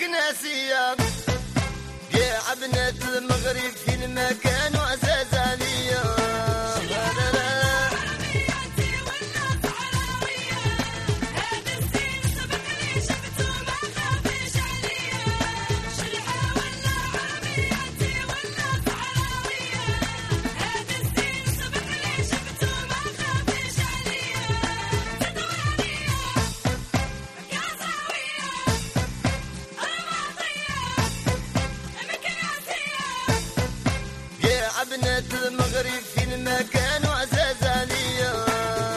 مكناسية قاع بنات المغرب في المكان وعزاز عليا. بنات المغرب في المكان وعزاز عليا.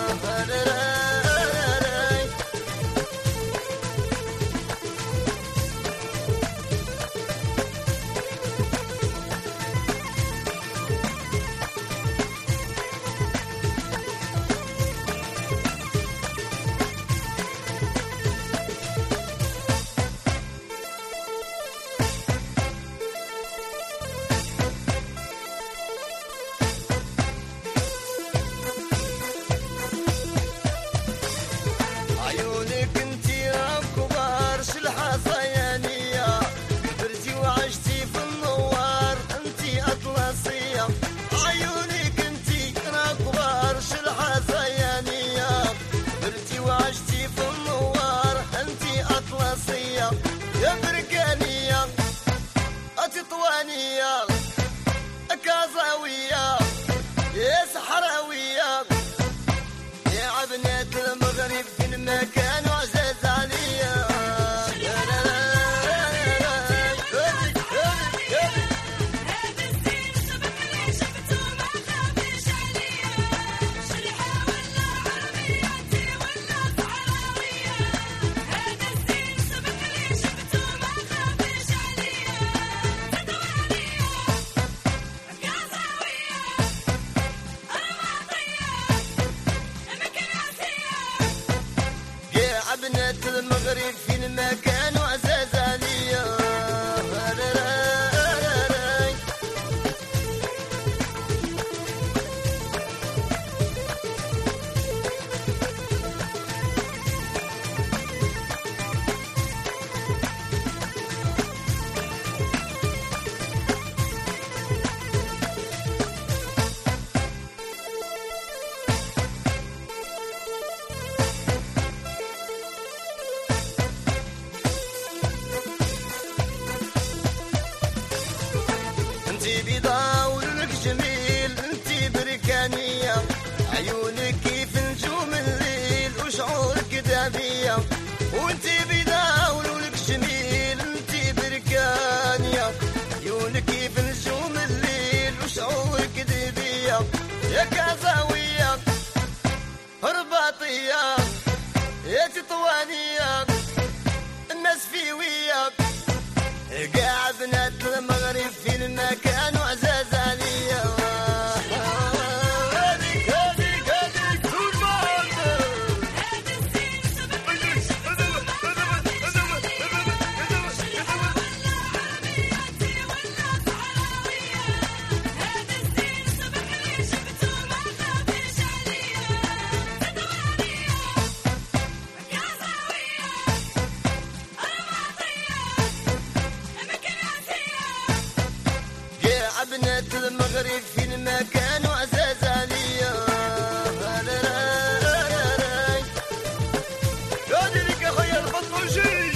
عيونك انتي يا كبار شلحة صيانية كبرتي وعشتي في النوار انتي اطلسية. عيونك انتي يا كبار شلحة صيانية كبرتي وعشتي في النوار انتي اطلسية. يا بركانية تطوانية كازاوية يا صحراوية يا بنات المغرب في المكان وعزاز عليا. بنات المغرب في المكان وعزاز عليا. انتي بيضا ولونك جميل انتي بركانية عيونك كيف نجوم الليل وشعورك دافية. وانتي بيضا ولونك جميل انتي بركانية عيونك كيف نجوم الليل وشعورك دافية. يا كازاوية رباطية يا تطوانية الناس فيوية قاع بنات المغرب في المكان وعزاز عليا. بنات المغرب في المكان وعزاز عليا. هادي لك يا خويا البطوشي.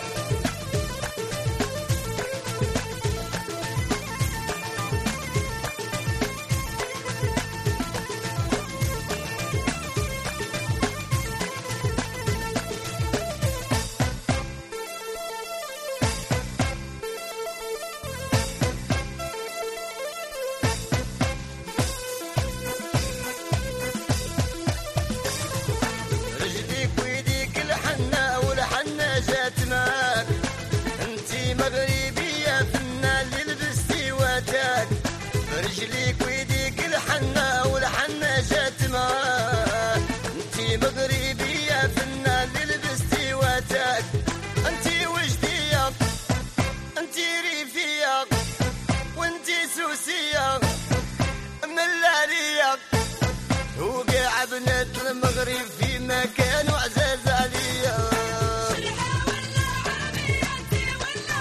مغربية فنة اللي لبستي واتاك برجليك ويديك الحنة والحنة جات معاك. انتي مغربية فنة اللي لبستي واتاك انتي وجدية انتي ريفية وانتي سوسية ملالية. وقاع بنات المغرب في مكان وعزاز عليا.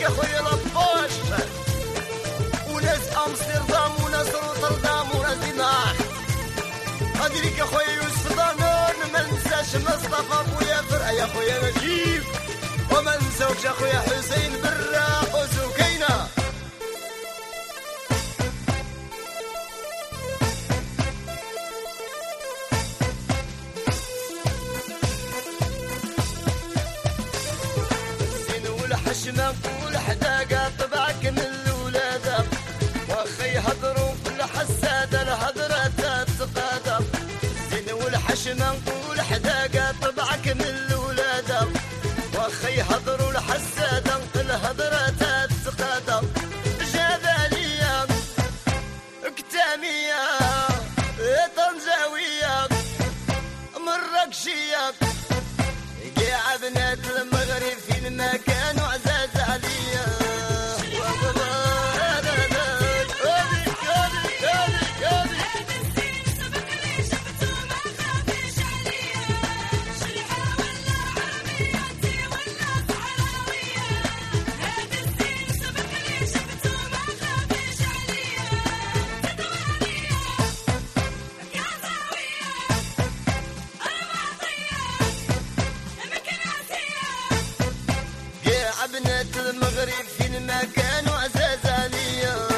يا خويا لاباش وناس امستردام وناس روتردام وناس دماغ غادي ليك يا خويا يوسف دانون ما ننساش مصطفى بويا فرقه يا خويا نجيب وما نساوش يا خويا حسين براق وزكينه الحشمة والحداقة طبعك من الولادة واخي هضروا في الحسادة الهضرة تتقادة الزين والحشمة والحداقة طبعك من الولادة واخي هضروا الحسادة الهضرة تتقادة جبالية كتامية طنجاوية مراكشية قاع بنات المغرب في المكان وعزاز عليا بنات المغرب في المكان وعزاز عليا